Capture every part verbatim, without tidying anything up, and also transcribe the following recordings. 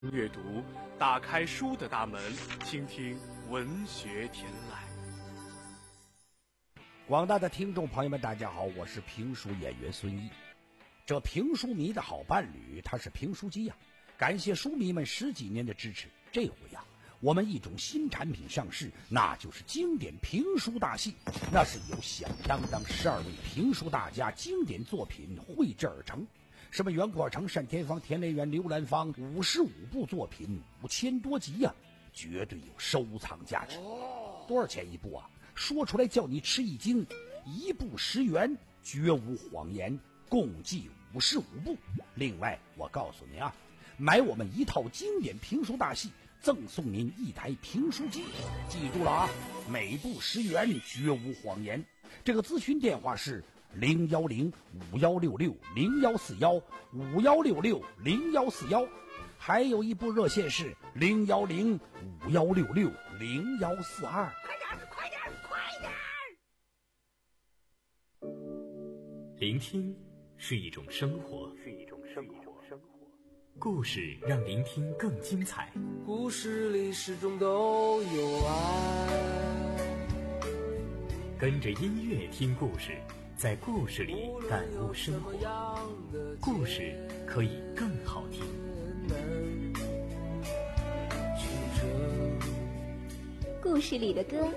阅读，打开书的大门，倾听文学天籁。 广大的听众朋友们，大家好，我是评书演员孙毅。这评书迷的好伴侣，他是评书机呀、啊！感谢书迷们十几年的支持。这回呀、啊，我们一种新产品上市，那就是经典评书大戏。那是由响当当十二位评书大家经典作品绘制而成。什么袁阔成、单田芳、田雷元、刘兰芳，五十五部作品，五千多集呀、啊，绝对有收藏价值。多少钱一部啊？说出来叫你吃一惊，一部十元，绝无谎言，共计五十五部。另外，我告诉您啊，买我们一套经典评书大戏，赠送您一台评书机。记住了啊，每部十元，绝无谎言。这个咨询电话是零幺零五幺六六零幺四幺五幺六六零幺四幺，还有一部热线是零幺零五幺六六零幺四二。 快点，快点，快点！ 聆听是一种生活， 是一种生活，生活。 故事让聆听更精彩。 故事里始终都有爱。 跟着音乐听故事，在故事里感悟生活，故事可以更好听。 故事里的歌。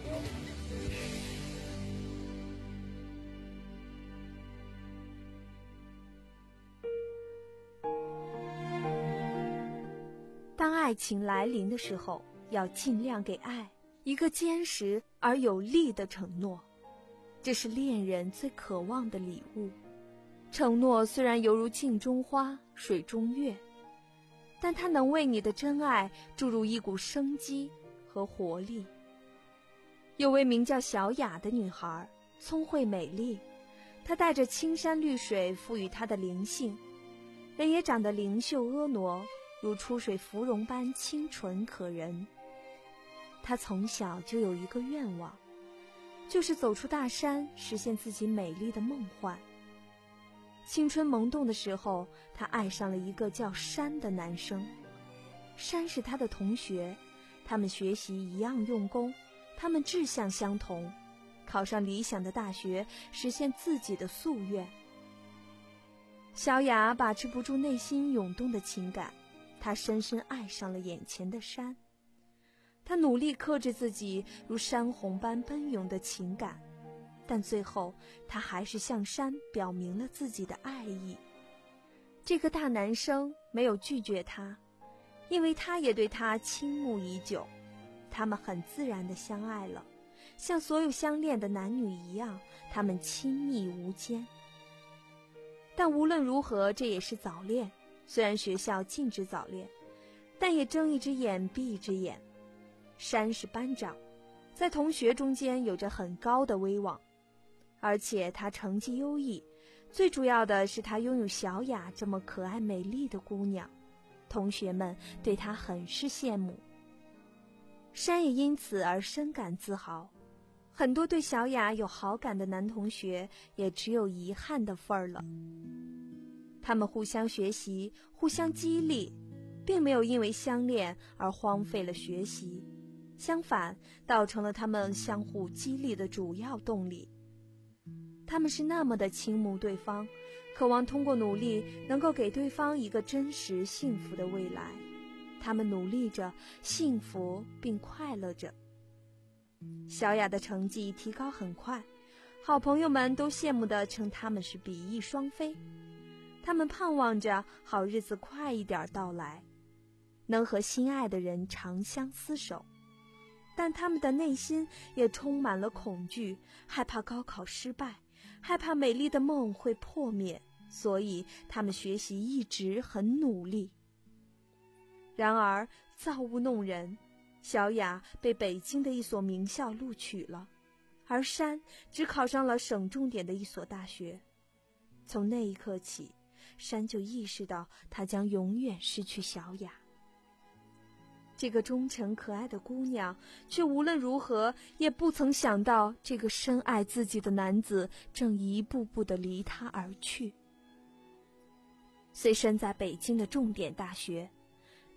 当爱情来临的时候，要尽量给爱一个坚实而有力的承诺，这是恋人最渴望的礼物。承诺虽然犹如镜中花，水中月，但它能为你的真爱注入一股生机和活力。有位名叫小雅的女孩，聪慧美丽，她带着青山绿水赋予她的灵性，人也长得灵秀婀娜，如出水芙蓉般清纯可人。她从小就有一个愿望，就是走出大山，实现自己美丽的梦幻。青春萌动的时候，她爱上了一个叫山的男生。山是她的同学，他们学习一样用功，他们志向相同，考上理想的大学，实现自己的夙愿。小雅把持不住内心涌动的情感，她深深爱上了眼前的山。她努力克制自己如山洪般奔涌的情感，但最后她还是向山表明了自己的爱意。这个大男生没有拒绝她，因为他也对她倾慕已久。他们很自然地相爱了，像所有相恋的男女一样，他们亲密无间。但无论如何，这也是早恋。虽然学校禁止早恋，但也睁一只眼闭一只眼。山是班长，在同学中间有着很高的威望，而且他成绩优异，最主要的是他拥有小雅这么可爱美丽的姑娘，同学们对他很是羡慕。山也因此而深感自豪，很多对小雅有好感的男同学也只有遗憾的份儿了。他们互相学习，互相激励，并没有因为相恋而荒废了学习，相反，倒成了他们相互激励的主要动力。他们是那么的倾慕对方，渴望通过努力能够给对方一个真实幸福的未来。他们努力着，幸福并快乐着。小雅的成绩提高很快，好朋友们都羡慕地称他们是比翼双飞。他们盼望着好日子快一点到来，能和心爱的人长相厮守。但他们的内心也充满了恐惧，害怕高考失败，害怕美丽的梦会破灭，所以他们学习一直很努力。然而造物弄人，小雅被北京的一所名校录取了，而山只考上了省重点的一所大学。从那一刻起，山就意识到他将永远失去小雅。这个忠诚可爱的姑娘却无论如何也不曾想到，这个深爱自己的男子正一步步地离她而去。虽身在北京的重点大学，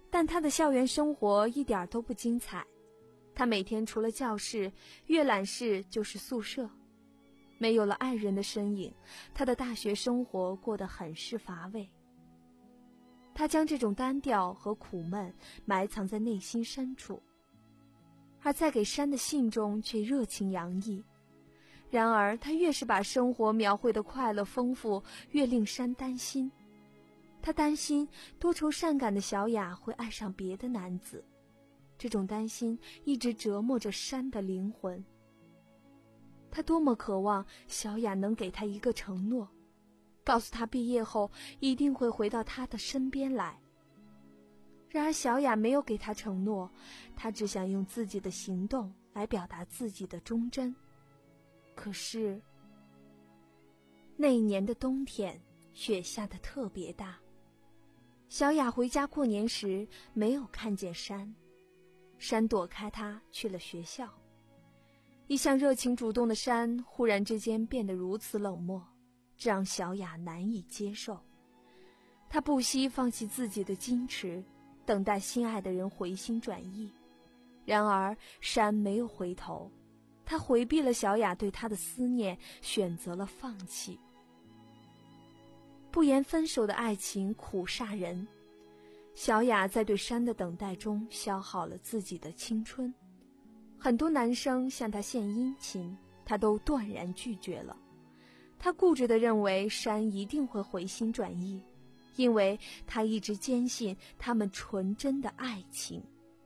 但他的校园生活一点都不精彩。他每天除了教室、阅览室就是宿舍，没有了爱人的身影，他的大学生活过得很是乏味。他将这种单调和苦闷埋藏在内心深处，而在给山的信中却热情洋溢。然而他越是把生活描绘得快乐丰富，越令山担心。他担心多愁善感的小雅会爱上别的男子，这种担心一直折磨着山的灵魂。他多么渴望小雅能给他一个承诺，告诉他毕业后一定会回到他的身边来。然而小雅没有给他承诺，他只想用自己的行动来表达自己的忠贞。可是那一年的冬天，雪下得特别大。小雅回家过年时没有看见山，山躲开她去了学校。一向热情主动的山忽然之间变得如此冷漠，这让小雅难以接受。她不惜放弃自己的矜持，等待心爱的人回心转意。然而山没有回头，他回避了小雅对他的思念，选择了放弃。不言分手的爱情苦煞人，小雅在对山的等待中消耗了自己的青春。很多男生向她献殷勤，她都断然拒绝了。她固执地认为山一定会回心转意，因为她一直坚信他们纯真的爱情。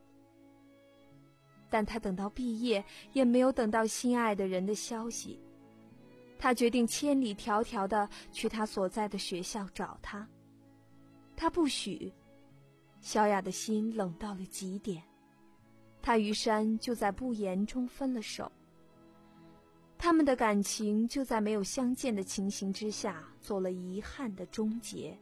但她等到毕业，也没有等到心爱的人的消息。她决定千里迢迢地去她所在的学校找他。他不许。小雅的心冷到了极点。她与山就在不言中分了手。他们的感情就在没有相见的情形之下做了遗憾的终结。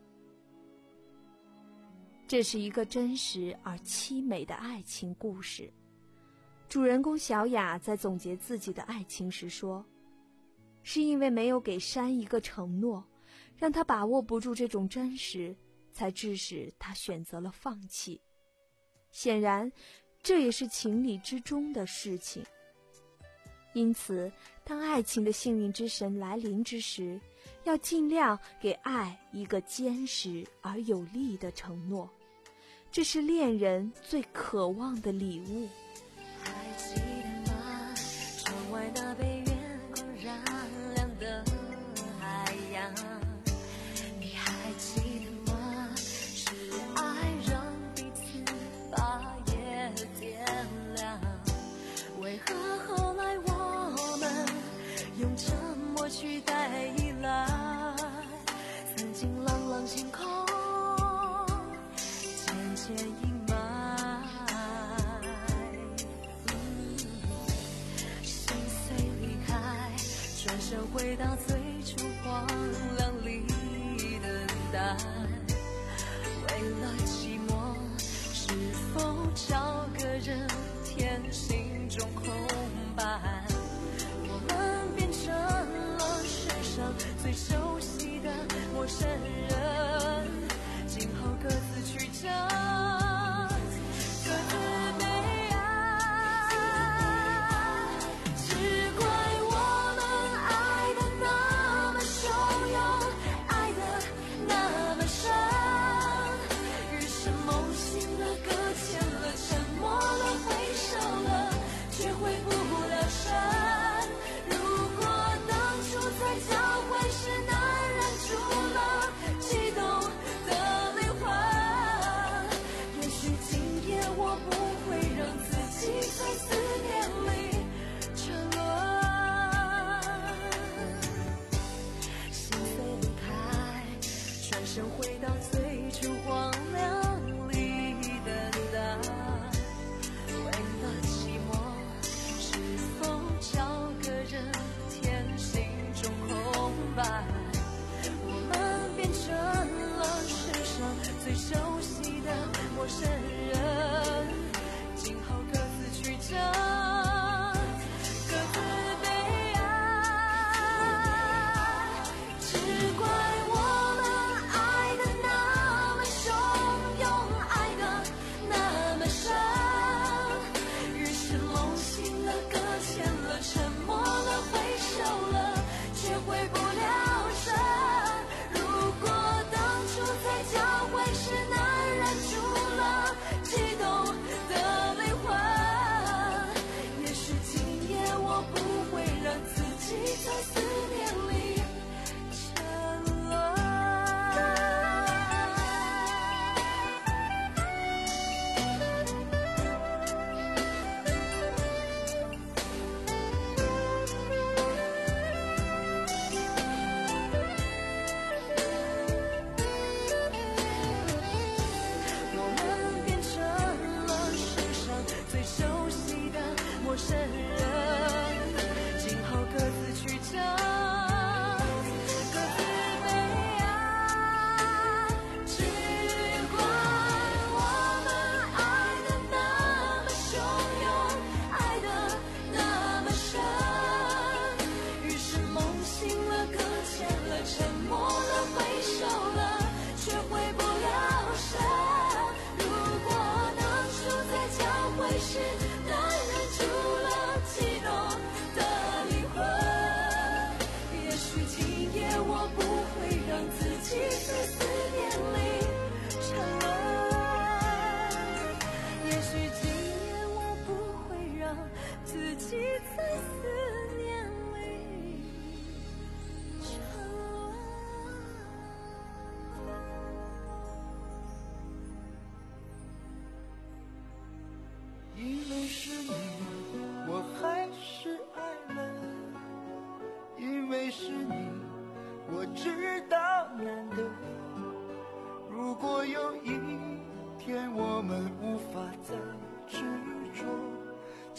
这是一个真实而凄美的爱情故事。主人公小雅在总结自己的爱情时说，是因为没有给山一个承诺，让他把握不住这种真实，才致使他选择了放弃。显然这也是情理之中的事情。因此当爱情的幸运之神来临之时，要尽量给爱一个坚实而有力的承诺，这是恋人最渴望的礼物。 还记得吗？窗外那被月光染亮的海洋，你还记得吗？是爱让彼此把夜点亮，为何后来我们用沉默取代依赖？曾经朗朗星空渐渐阴霾，心碎离开，转身回到最初荒凉里等待。为了寂寞，是否找个人填心中空白？我们变成了世上最熟悉的陌生人，今后各自去找各自悲哀。只怪我们爱得那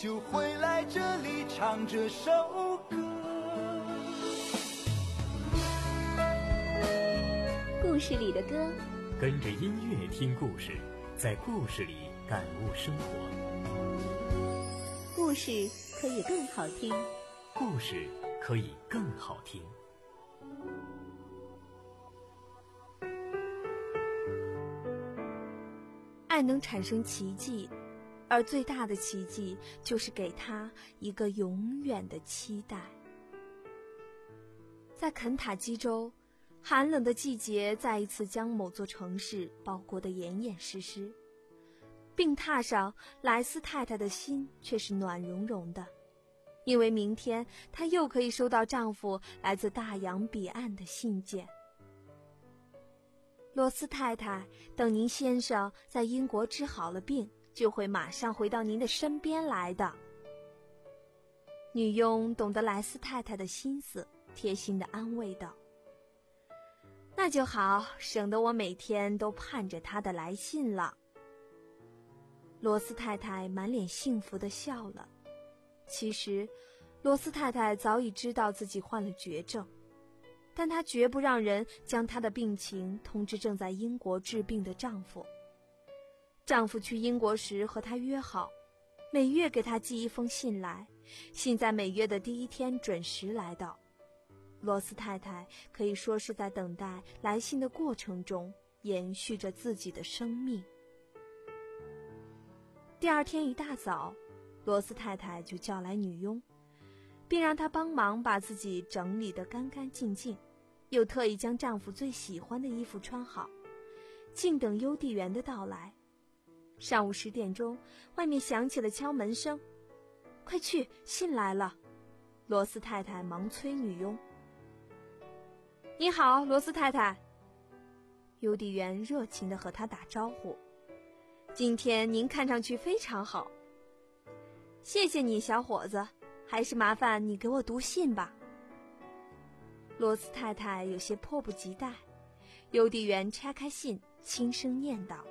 就会来这里唱这首歌。 故事里的歌， 跟着音乐听故事，在故事里感悟生活。 故事可以更好听， 故事可以更好听。 爱能产生奇迹，而最大的奇迹就是给他一个永远的期待。在肯塔基州，寒冷的季节再一次将某座城市包裹得严严实实，病榻上莱斯太太的心却是暖融融的，因为明天她又可以收到丈夫来自大洋彼岸的信件。罗斯太太，等您先生在英国治好了病，就会马上回到您的身边来的。女佣懂得莱斯太太的心思，贴心地安慰道：那就好，省得我每天都盼着她的来信了。罗斯太太满脸幸福地笑了。其实罗斯太太早已知道自己患了绝症，但她绝不让人将她的病情通知正在英国治病的丈夫。丈夫去英国时和她约好，每月给她寄一封信来，信在每月的第一天准时来到。罗斯太太可以说是在等待来信的过程中延续着自己的生命。第二天一大早，罗斯太太就叫来女佣，并让她帮忙把自己整理得干干净净，又特意将丈夫最喜欢的衣服穿好，静等邮递员的到来。上午十点钟，外面响起了敲门声。快去，信来了！罗斯太太忙催女佣。你好，罗斯太太。邮递员热情地和她打招呼。今天您看上去非常好。谢谢你，小伙子，还是麻烦你给我读信吧。罗斯太太有些迫不及待。邮递员拆开信，轻声念道：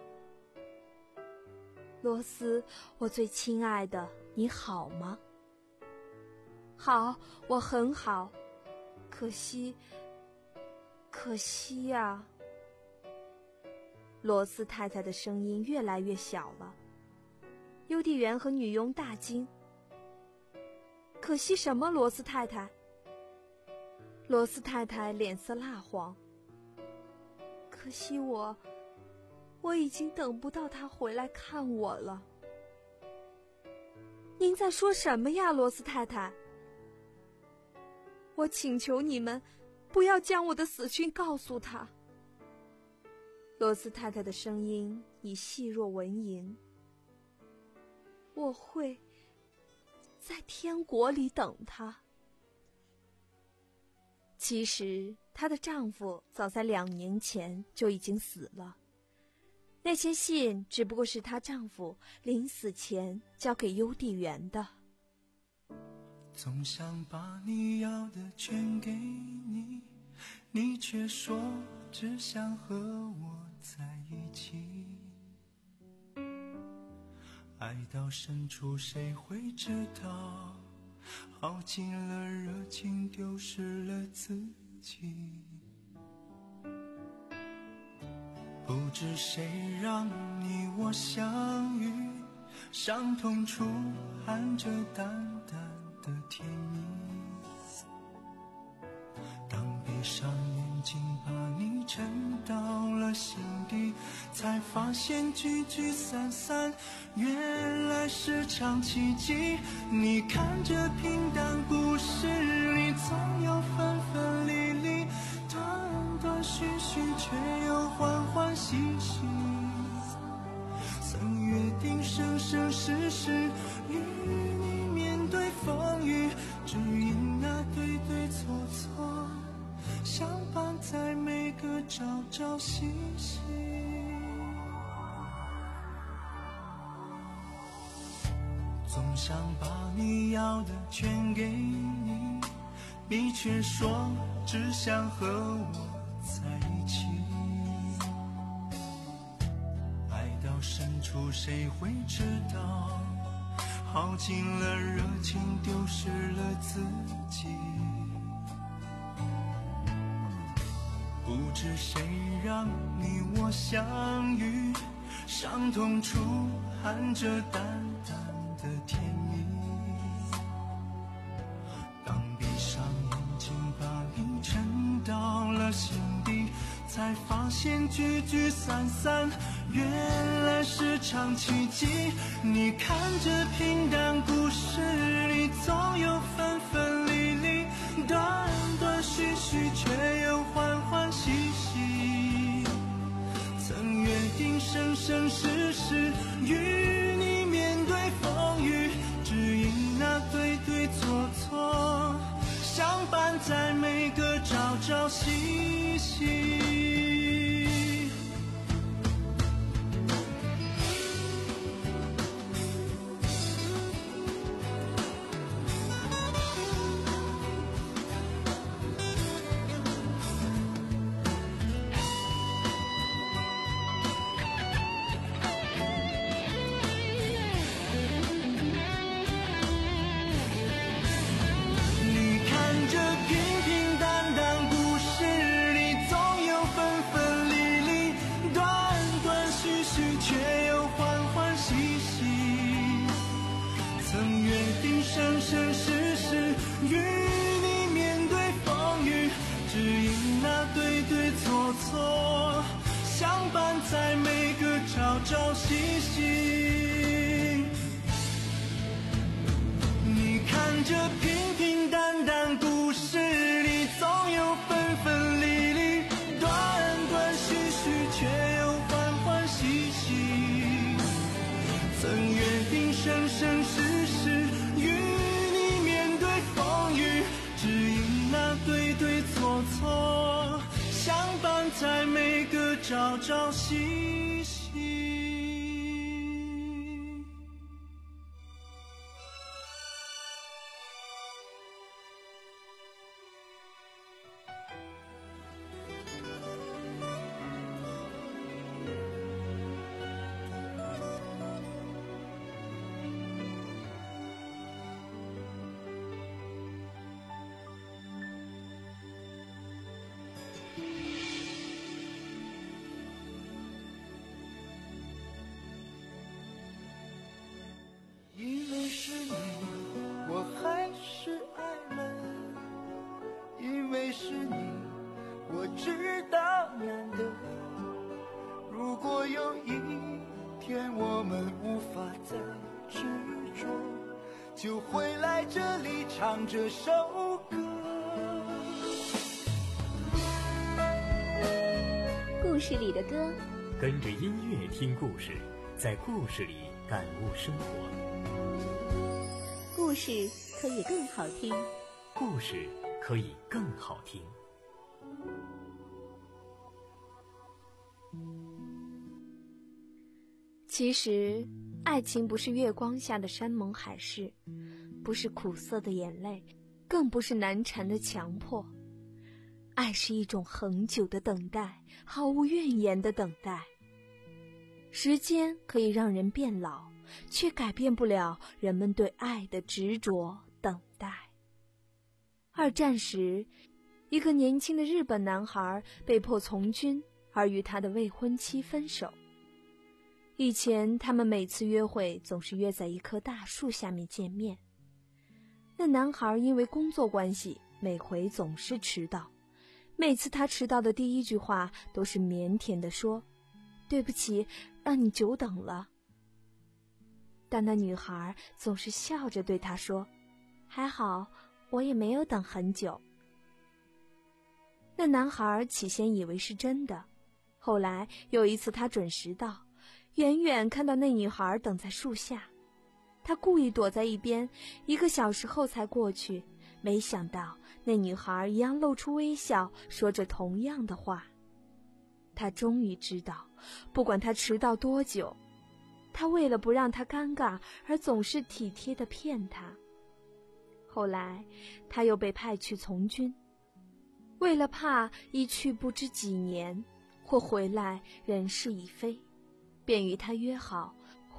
罗斯，我最亲爱的，你好吗？好，我很好。可惜可惜呀。罗斯太太的声音越来越小了。邮递员和女佣大惊。可惜什么，罗斯太太？罗斯太太脸色蜡黄。可惜我我已经等不到他回来看我了。您在说什么呀，罗斯太太？我请求你们不要将我的死讯告诉他。罗斯太太的声音已细若蚊蝇。我会在天国里等他。其实她的丈夫早在两年前就已经死了，那些信只不过是她丈夫临死前交给邮递员的。 总想把你要的全给你，你却说只想和我在一起。爱到深处谁会知道，耗尽了热情，丢失了自己。不知谁让你我相遇，伤痛处含着淡淡的甜蜜。当闭上眼睛把你沉到了心底，才发现聚聚散散原来是场奇迹。你看这平淡故事里总有分分离离，断断续续却又欢欢喜喜。曾约定生生世世与你面对风雨，只因那对对错错相伴在每个朝朝夕夕。总想把你要的全给你，你却说只想和我在一起。爱到深处谁会知道， 耗尽了热情，丢失了自己。不知谁让你我相遇，伤痛处含着淡淡的甜蜜。当闭上眼睛把你沉到了心底，才发现聚聚散散原来是场奇迹。你看这平淡故事里总有分分离离，断断续续却又欢欢喜喜。曾约定生生世世与你面对风雨，只因那对对错错相伴在每个朝朝夕夕。生生世世与你面对风雨，只因那对对错错相伴在每个朝朝夕夕。你看这平平淡淡故事里总有分分离离，断断续续却又欢欢喜喜。曾约定生生世世与你面对风雨，只因那对对错错相伴在每个朝朝夕夕。因为是你，我还是爱了；因为是你，我知道难得。如果有一天我们无法再执着，就回来这里唱这首歌。 故事里的歌， 跟着音乐听故事，在故事里感悟生活。 故事可以更好听， 故事可以更好听。 其实，爱情不是月光下的山盟海誓，不是苦涩的眼泪，更不是难缠的强迫。爱是一种恒久的等待，毫无怨言的等待。时间可以让人变老，却改变不了人们对爱的执着等待。二战时，一个年轻的日本男孩被迫从军，而与他的未婚妻分手。以前他们每次约会总是约在一棵大树下面见面。那男孩因为工作关系，每回总是迟到。每次他迟到的第一句话都是腼腆地说：“对不起，让你久等了。”但那女孩总是笑着对他说：“还好，我也没有等很久。”那男孩起先以为是真的，后来有一次他准时到，远远看到那女孩等在树下，他故意躲在一边，一个小时后才过去，没想到那女孩一样露出微笑，说着同样的话。他终于知道，不管他迟到多久，他为了不让他尴尬而总是体贴地骗他。后来他又被派去从军，为了怕一去不知几年，或回来人事已非，便与他约好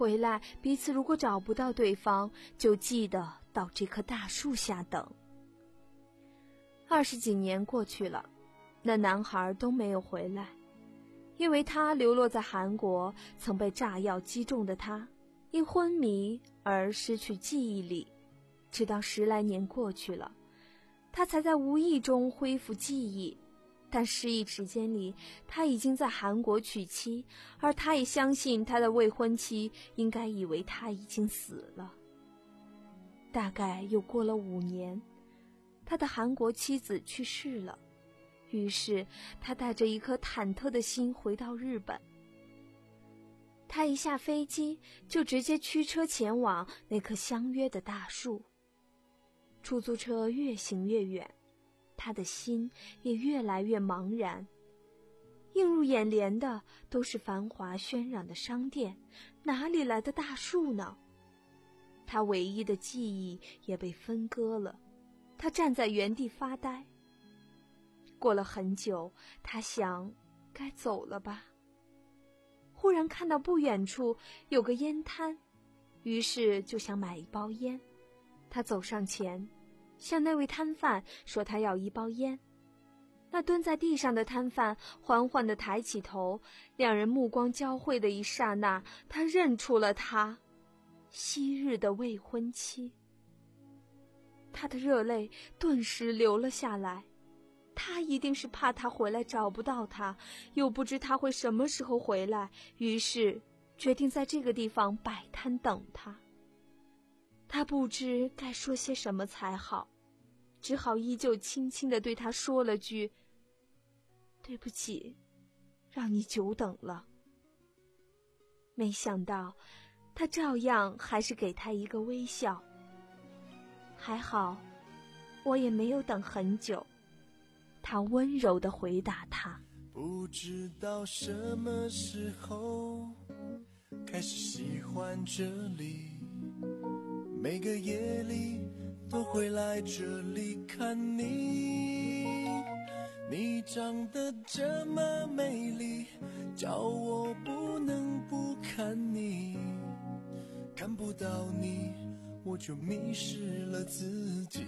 回来，彼此如果找不到对方，就记得到这棵大树下等。二十几年过去了，那男孩都没有回来，因为他流落在韩国，曾被炸药击中的他，因昏迷而失去记忆力，直到十来年过去了，他才在无意中恢复记忆。但失忆时间里，他已经在韩国娶妻，而他也相信他的未婚妻应该以为他已经死了。大概又过了五年，他的韩国妻子去世了，于是他带着一颗忐忑的心回到日本。他一下飞机就直接驱车前往那棵相约的大树。出租车越行越远，他的心也越来越茫然。映入眼帘的都是繁华喧嚷的商店，哪里来的大树呢？他唯一的记忆也被分割了。他站在原地发呆。过了很久，他想，该走了吧。忽然看到不远处有个烟摊，于是就想买一包烟。他走上前，向那位摊贩说他要一包烟。那蹲在地上的摊贩缓缓地抬起头，两人目光交汇的一刹那，他认出了他，昔日的未婚妻。他的热泪顿时流了下来。他一定是怕他回来找不到他，又不知他会什么时候回来，于是决定在这个地方摆摊等他。他不知该说些什么才好，只好依旧轻轻地对他说了句：对不起，让你久等了。没想到他照样还是给他一个微笑。还好我也没有等很久，他温柔地回答他。 不知道什么时候开始喜欢这里，每个夜里都会来这里看你。你长得这么美丽，叫我不能不看你。看不到你，我就迷失了自己。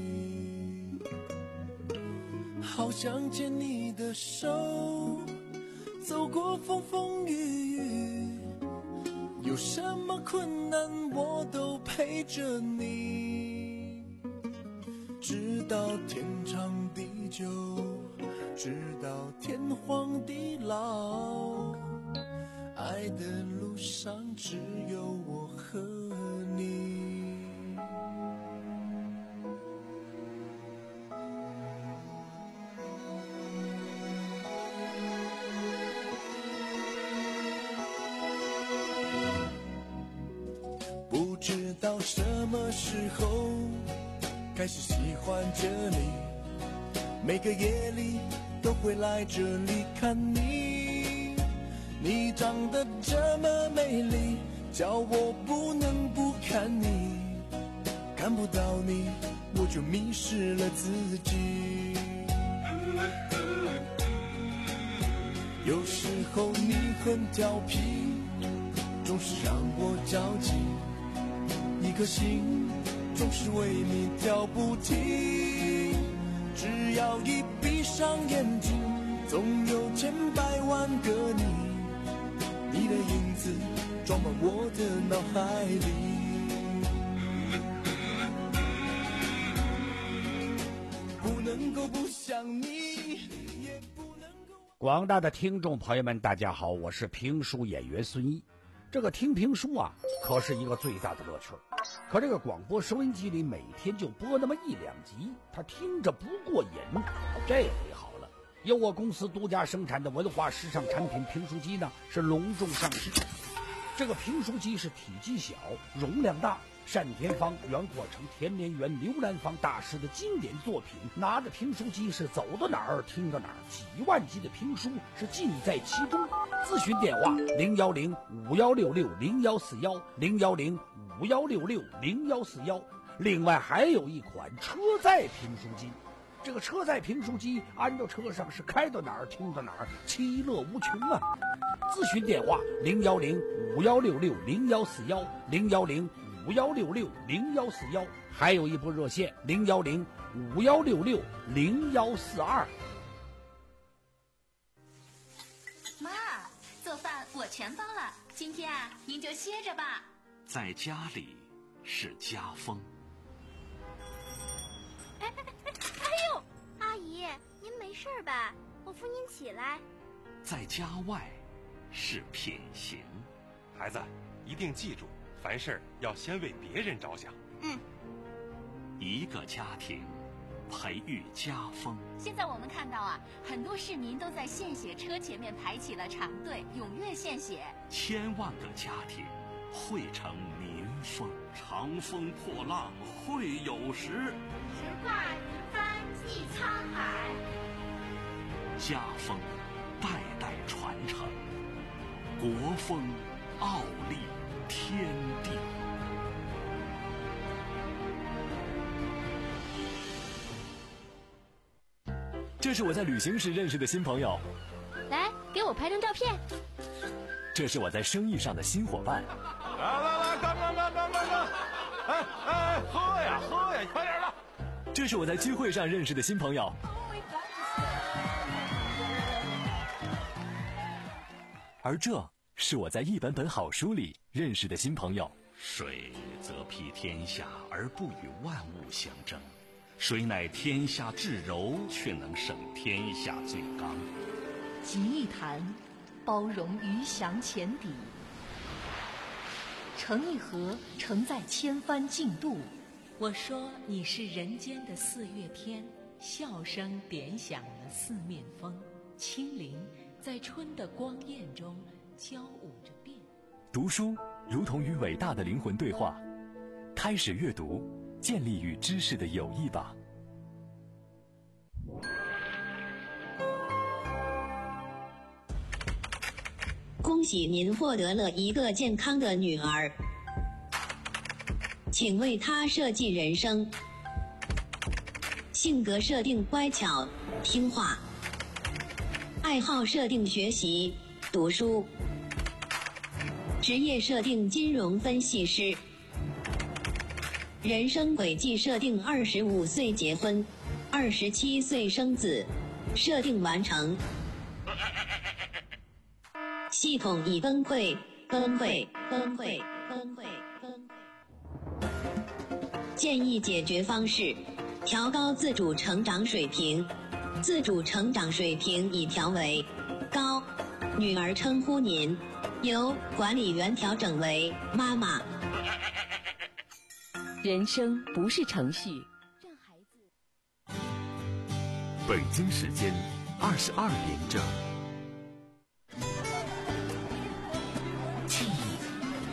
好想牵你的手，走过风风雨雨，有什么困难我都陪着你，直到天长地久，直到天荒地老，爱的路上只有我和你。不知道什么时候开始喜欢这里，每个夜里都会来这里看你。你长得这么美丽，叫我不能不看你。看不到你，我就迷失了自己。有时候你很调皮，总是让我着急，一颗心总是为你跳不停。只要一闭上眼睛，总有千百万个你，你的影子装满我的脑海里。不能够不想你，也不能够。 广大的听众朋友们大家好，我是评书演员孙一。这个听评书啊可是一个最大的乐趣，可这个广播收音机里每天就播那么一两集，他听着不过瘾。这回好了，由我公司独家生产的文化时尚产品评书机呢是隆重上市。这个评书机是体积小，容量大，单田芳、袁阔成、田连元、刘兰芳大师的经典作品，拿着评书机是走到哪儿听到哪儿，几万集的评书是尽在其中。咨询电话零幺零五幺六六零幺四幺零幺零五幺六六零幺四幺。另外还有一款车载评书机， 这个车载评书机安到车上是开到哪儿听到哪儿，其乐无穷啊！咨询电话零幺零五幺六六零幺四幺零幺零五幺六六零幺四幺，还有一部热线零幺零五幺六六零幺四二。 妈，做饭我全包了，今天啊，您就歇着吧。 在家里是家风。 哎哎哎哎呦，阿姨，您没事吧？我扶您起来。 在家外是品行。 孩子，一定记住，凡事要先为别人着想。 嗯。 一个家庭培育家风。 现在我们看到啊，很多市民都在献血车前面排起了长队，踊跃献血。 千万个家庭汇成民风。长风破浪会有时， 直挂云帆济沧海。 家风代代传承，国风傲立天地。 这是我在旅行时认识的新朋友， 来给我拍张照片。 这是我在生意上的新伙伴。 来来来，干干干干干干！哎哎，喝呀喝呀，快点的！ 这是我在聚会上认识的新朋友。而这是我在一本本好书里认识的新朋友。 水则披天下而不与万物相争，水乃天下至柔，却能胜天下最刚。 集一坛，包容鱼翔浅底；盛一盒，承载千帆竞渡。 我说你是人间的四月天，笑声点响了四面风，清灵在春的光艳中交舞着变。 读书如同与伟大的灵魂对话，开始阅读，建立与知识的友谊吧。 恭喜您获得了一个健康的女儿，请为她设计人生。性格设定乖巧听话，爱好设定学习读书，职业设定金融分析师，人生轨迹设定二十五岁结婚，二十七岁生子，设定完成。系统已崩溃，崩溃，崩溃，崩溃，崩溃。建议解决方式：调高自主成长水平。自主成长水平已调为高。女儿称呼您，由管理员调整为妈妈。 人生不是程序。 北京时间二十二点整。